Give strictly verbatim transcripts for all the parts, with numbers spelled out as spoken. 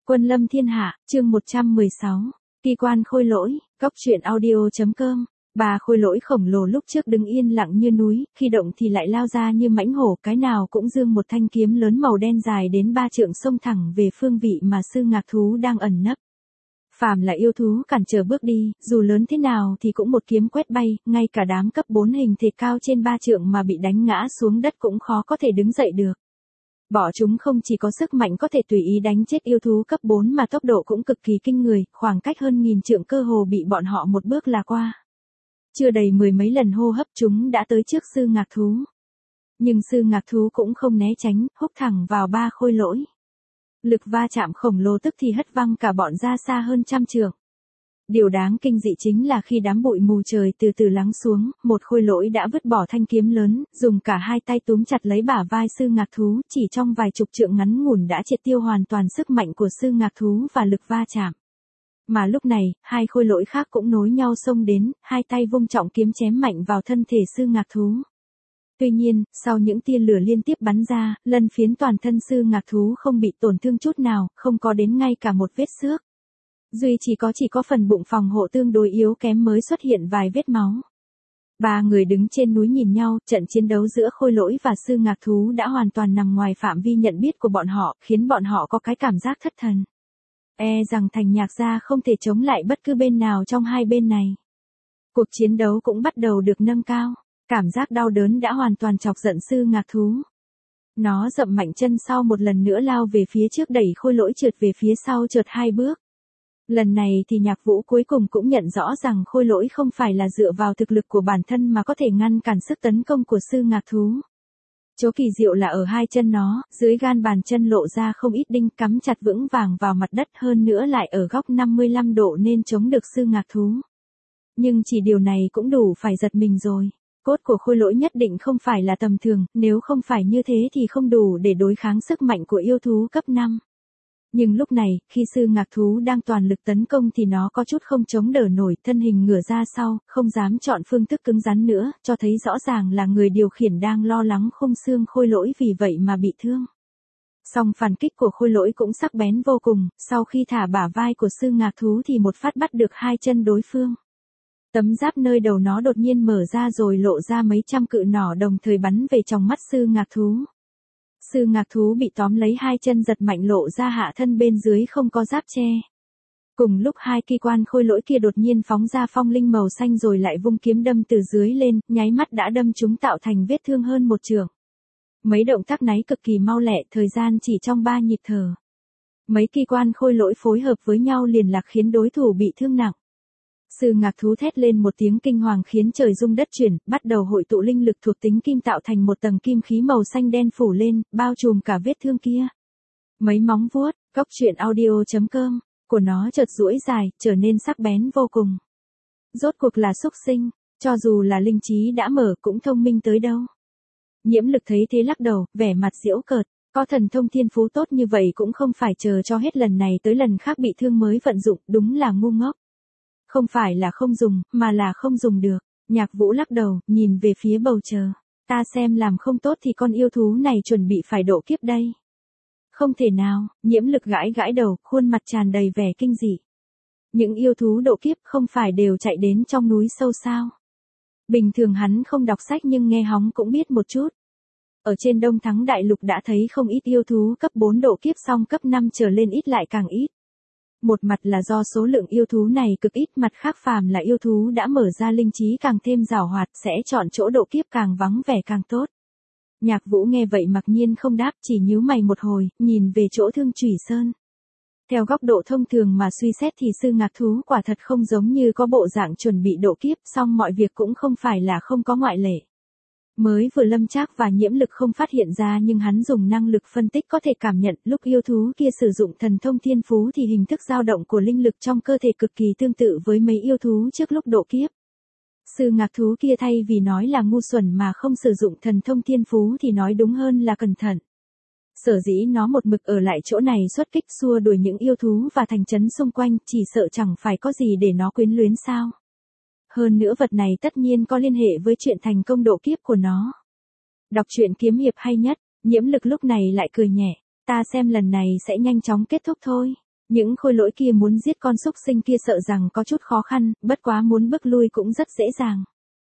Quân lâm thiên hạ, chương một trăm mười sáu. Kỳ quan khôi lỗi, góc truyện audio.com. Bà khôi lỗi khổng lồ lúc trước đứng yên lặng như núi, khi động thì lại lao ra như mãnh hổ, cái nào cũng giương một thanh kiếm lớn màu đen dài đến ba trượng xông thẳng về phương vị mà sư ngạc thú đang ẩn nấp. Phàm là yêu thú cản trở bước đi, dù lớn thế nào thì cũng một kiếm quét bay, ngay cả đám cấp bốn hình thể cao trên ba trượng mà bị đánh ngã xuống đất cũng khó có thể đứng dậy được. Bỏ chúng không chỉ có sức mạnh có thể tùy ý đánh chết yêu thú cấp bốn mà tốc độ cũng cực kỳ kinh người, khoảng cách hơn nghìn trượng cơ hồ bị bọn họ một bước là qua. Chưa đầy mười mấy lần hô hấp chúng đã tới trước sư ngạc thú. Nhưng sư ngạc thú cũng không né tránh, húc thẳng vào ba khôi lỗi. Lực va chạm khổng lồ tức thì hất văng cả bọn ra xa hơn trăm trượng. Điều đáng kinh dị chính là khi đám bụi mù trời từ từ lắng xuống, một khôi lỗi đã vứt bỏ thanh kiếm lớn, dùng cả hai tay túm chặt lấy bả vai sư ngạc thú, chỉ trong vài chục trượng ngắn ngủn đã triệt tiêu hoàn toàn sức mạnh của sư ngạc thú và lực va chạm. Mà lúc này, hai khôi lỗi khác cũng nối nhau xông đến, hai tay vung trọng kiếm chém mạnh vào thân thể sư ngạc thú. Tuy nhiên, sau những tia lửa liên tiếp bắn ra, lân phiến toàn thân sư ngạc thú không bị tổn thương chút nào, không có đến ngay cả một vết xước. Duy chỉ có chỉ có phần bụng phòng hộ tương đối yếu kém mới xuất hiện vài vết máu. Ba người đứng trên núi nhìn nhau, trận chiến đấu giữa khôi lỗi và sư ngạc thú đã hoàn toàn nằm ngoài phạm vi nhận biết của bọn họ, khiến bọn họ có cái cảm giác thất thần. E rằng thành nhạc gia không thể chống lại bất cứ bên nào trong hai bên này. Cuộc chiến đấu cũng bắt đầu được nâng cao, cảm giác đau đớn đã hoàn toàn chọc giận sư ngạc thú. Nó dậm mạnh chân sau một lần nữa lao về phía trước đẩy khôi lỗi trượt về phía sau trượt hai bước. Lần này thì Nhạc Vũ cuối cùng cũng nhận rõ rằng khôi lỗi không phải là dựa vào thực lực của bản thân mà có thể ngăn cản sức tấn công của sư ngạc thú. Chỗ kỳ diệu là ở hai chân nó, dưới gan bàn chân lộ ra không ít đinh cắm chặt vững vàng vào mặt đất, hơn nữa lại ở góc năm mươi lăm độ nên chống được sư ngạc thú. Nhưng chỉ điều này cũng đủ phải giật mình rồi. Cốt của khôi lỗi nhất định không phải là tầm thường, nếu không phải như thế thì không đủ để đối kháng sức mạnh của yêu thú cấp năm. Nhưng lúc này, khi sư ngạc thú đang toàn lực tấn công thì nó có chút không chống đỡ nổi, thân hình ngửa ra sau, không dám chọn phương thức cứng rắn nữa, cho thấy rõ ràng là người điều khiển đang lo lắng khung xương khôi lỗi vì vậy mà bị thương. Song phản kích của khôi lỗi cũng sắc bén vô cùng, sau khi thả bả vai của sư ngạc thú thì một phát bắt được hai chân đối phương. Tấm giáp nơi đầu nó đột nhiên mở ra rồi lộ ra mấy trăm cự nỏ đồng thời bắn về trong mắt sư ngạc thú. Sư ngạc thú bị tóm lấy hai chân giật mạnh lộ ra hạ thân bên dưới không có giáp che. Cùng lúc hai kỳ quan khôi lỗi kia đột nhiên phóng ra phong linh màu xanh rồi lại vung kiếm đâm từ dưới lên, nháy mắt đã đâm chúng tạo thành vết thương hơn một trượng. Mấy động tác náy cực kỳ mau lẹ, thời gian chỉ trong ba nhịp thở. Mấy kỳ quan khôi lỗi phối hợp với nhau liền lạc khiến đối thủ bị thương nặng. Sư ngạc thú thét lên một tiếng kinh hoàng khiến trời rung đất chuyển, bắt đầu hội tụ linh lực thuộc tính kim tạo thành một tầng kim khí màu xanh đen phủ lên, bao trùm cả vết thương kia. Mấy móng vuốt, góc truyện audio.com, của nó chợt duỗi dài, trở nên sắc bén vô cùng. Rốt cuộc là xúc sinh, cho dù là linh trí đã mở cũng thông minh tới đâu. Nhiễm Lực thấy thế lắc đầu, vẻ mặt giễu cợt, có thần thông thiên phú tốt như vậy cũng không phải chờ cho hết lần này tới lần khác bị thương mới vận dụng, đúng là ngu ngốc. Không phải là không dùng, mà là không dùng được. Nhạc Vũ lắc đầu, nhìn về phía bầu trời. Ta xem làm không tốt thì con yêu thú này chuẩn bị phải độ kiếp đây. Không thể nào, Nhiễm Lực gãi gãi đầu, khuôn mặt tràn đầy vẻ kinh dị. Những yêu thú độ kiếp không phải đều chạy đến trong núi sâu sao? Bình thường hắn không đọc sách nhưng nghe hóng cũng biết một chút. Ở trên Đông Thắng Đại Lục đã thấy không ít yêu thú cấp bốn độ kiếp xong cấp năm trở lên ít lại càng ít. Một mặt là do số lượng yêu thú này cực ít, mặt khác phàm là yêu thú đã mở ra linh trí càng thêm giàu hoạt sẽ chọn chỗ độ kiếp càng vắng vẻ càng tốt. Nhạc Vũ nghe vậy mặc nhiên không đáp, chỉ nhíu mày một hồi, nhìn về chỗ Thương Chủy Sơn. Theo góc độ thông thường mà suy xét thì sư ngạc thú quả thật không giống như có bộ dạng chuẩn bị độ kiếp, song mọi việc cũng không phải là không có ngoại lệ. Mới vừa Lâm Trác và Nhiễm Lực không phát hiện ra nhưng hắn dùng năng lực phân tích có thể cảm nhận lúc yêu thú kia sử dụng thần thông thiên phú thì hình thức dao động của linh lực trong cơ thể cực kỳ tương tự với mấy yêu thú trước lúc độ kiếp. Sư ngạc thú kia thay vì nói là ngu xuẩn mà không sử dụng thần thông thiên phú thì nói đúng hơn là cẩn thận. Sở dĩ nó một mực ở lại chỗ này xuất kích xua đuổi những yêu thú và thành trấn xung quanh, chỉ sợ chẳng phải có gì để nó quyến luyến sao. Hơn nữa vật này tất nhiên có liên hệ với chuyện thành công độ kiếp của nó. Đọc truyện kiếm hiệp hay nhất, Nhiễm Lực lúc này lại cười nhẹ, ta xem lần này sẽ nhanh chóng kết thúc thôi. Những khôi lỗi kia muốn giết con súc sinh kia sợ rằng có chút khó khăn, bất quá muốn bước lui cũng rất dễ dàng.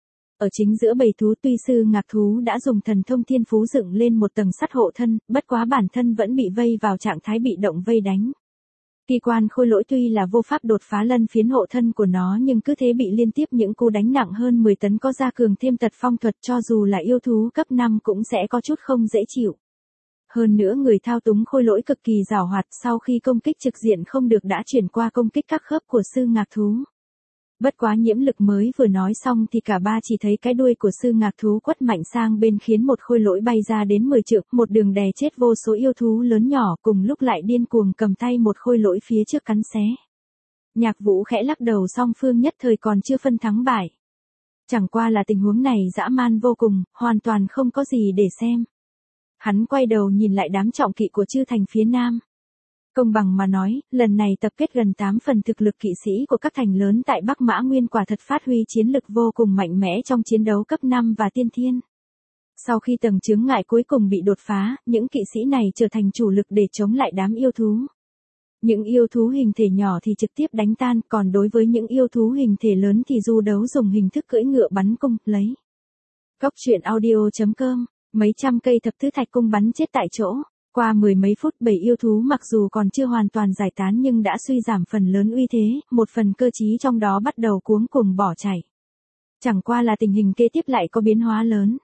Ở chính giữa bầy thú tuy sư ngạc thú đã dùng thần thông thiên phú dựng lên một tầng sắt hộ thân, bất quá bản thân vẫn bị vây vào trạng thái bị động vây đánh. Kỳ quan khôi lỗi tuy là vô pháp đột phá lân phiến hộ thân của nó nhưng cứ thế bị liên tiếp những cú đánh nặng hơn mười tấn có gia cường thêm tật phong thuật cho dù là yêu thú cấp năm cũng sẽ có chút không dễ chịu. Hơn nữa người thao túng khôi lỗi cực kỳ giàu hoạt sau khi công kích trực diện không được đã chuyển qua công kích các khớp của sư ngạc thú. Bất quá nhiễm lực mới vừa nói xong thì cả ba chỉ thấy cái đuôi của sư ngạc thú quất mạnh sang bên khiến một khôi lỗi bay ra đến mười trượng, một đường đè chết vô số yêu thú lớn nhỏ cùng lúc lại điên cuồng cầm tay một khôi lỗi phía trước cắn xé. Nhạc Vũ khẽ lắc đầu song phương nhất thời còn chưa phân thắng bại. Chẳng qua là tình huống này dã man vô cùng, hoàn toàn không có gì để xem. Hắn quay đầu nhìn lại đám trọng kỵ của Chư Thành phía Nam. Công bằng mà nói, lần này tập kết gần tám phần thực lực kỵ sĩ của các thành lớn tại Bắc Mã Nguyên quả thật phát huy chiến lực vô cùng mạnh mẽ trong chiến đấu cấp năm và tiên thiên. Sau khi tầng chướng ngại cuối cùng bị đột phá, những kỵ sĩ này trở thành chủ lực để chống lại đám yêu thú. Những yêu thú hình thể nhỏ thì trực tiếp đánh tan, còn đối với những yêu thú hình thể lớn thì du đấu dùng hình thức cưỡi ngựa bắn cung, lấy. Góc truyện audio chấm com, mấy trăm cây thập tứ thạch cung bắn chết tại chỗ. Qua mười mấy phút bảy yêu thú mặc dù còn chưa hoàn toàn giải tán nhưng đã suy giảm phần lớn uy thế, một phần cơ trí trong đó bắt đầu cuống cuồng bỏ chạy. Chẳng qua là tình hình kế tiếp lại có biến hóa lớn.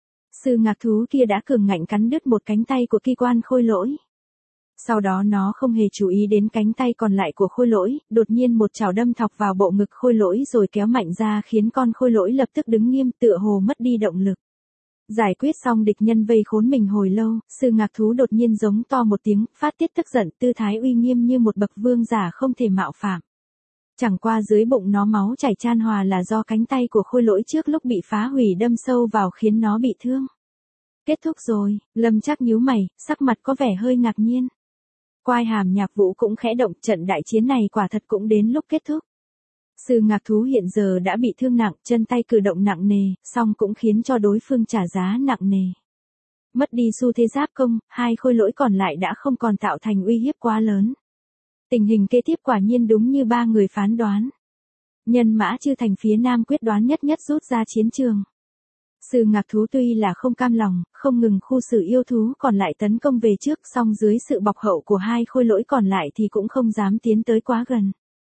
Sư ngạc thú kia đã cường ngạnh cắn đứt một cánh tay của kỳ quan khôi lỗi. Sau đó nó không hề chú ý đến cánh tay còn lại của khôi lỗi, đột nhiên một chảo đâm thọc vào bộ ngực khôi lỗi rồi kéo mạnh ra khiến con khôi lỗi lập tức đứng nghiêm tựa hồ mất đi động lực. Giải quyết xong địch nhân vây khốn mình hồi lâu, sư ngạc thú đột nhiên giống to một tiếng, phát tiết tức giận, tư thái uy nghiêm như một bậc vương giả không thể mạo phạm. Chẳng qua dưới bụng nó máu chảy chan hòa là do cánh tay của khôi lỗi trước lúc bị phá hủy đâm sâu vào khiến nó bị thương. Kết thúc rồi, Lâm Trác nhíu mày, sắc mặt có vẻ hơi ngạc nhiên. Quai hàm Nhạc Vũ cũng khẽ động, trận đại chiến này quả thật cũng đến lúc kết thúc. Sư ngạc thú hiện giờ đã bị thương nặng, chân tay cử động nặng nề, song cũng khiến cho đối phương trả giá nặng nề. Mất đi xu thế giáp công, hai khôi lỗi còn lại đã không còn tạo thành uy hiếp quá lớn. Tình hình kế tiếp quả nhiên đúng như ba người phán đoán. Nhân mã Chư Thành phía Nam quyết đoán nhất nhất rút ra chiến trường. Sư ngạc thú tuy là không cam lòng, không ngừng khu xử yêu thú còn lại tấn công về trước, song dưới sự bọc hậu của hai khôi lỗi còn lại thì cũng không dám tiến tới quá gần.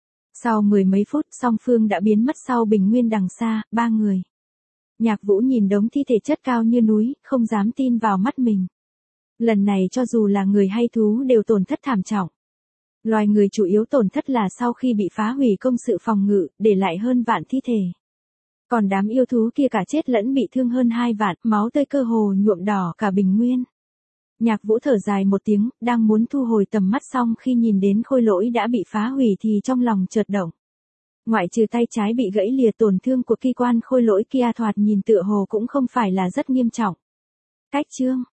Sau mười mấy phút, song phương đã biến mất sau bình nguyên đằng xa, ba người. Nhạc Vũ nhìn đống thi thể chất cao như núi, không dám tin vào mắt mình. Lần này cho dù là người hay thú đều tổn thất thảm trọng. Loài người chủ yếu tổn thất là sau khi bị phá hủy công sự phòng ngự, để lại hơn vạn thi thể. Còn đám yêu thú kia cả chết lẫn bị thương hơn hai vạn, máu tươi cơ hồ nhuộm đỏ cả bình nguyên. Nhạc Vũ thở dài một tiếng, đang muốn thu hồi tầm mắt xong khi nhìn đến khôi lỗi đã bị phá hủy thì trong lòng chợt động. Ngoại trừ tay trái bị gãy lìa, tổn thương của kỳ quan khôi lỗi kia thoạt nhìn tựa hồ cũng không phải là rất nghiêm trọng. Cách chương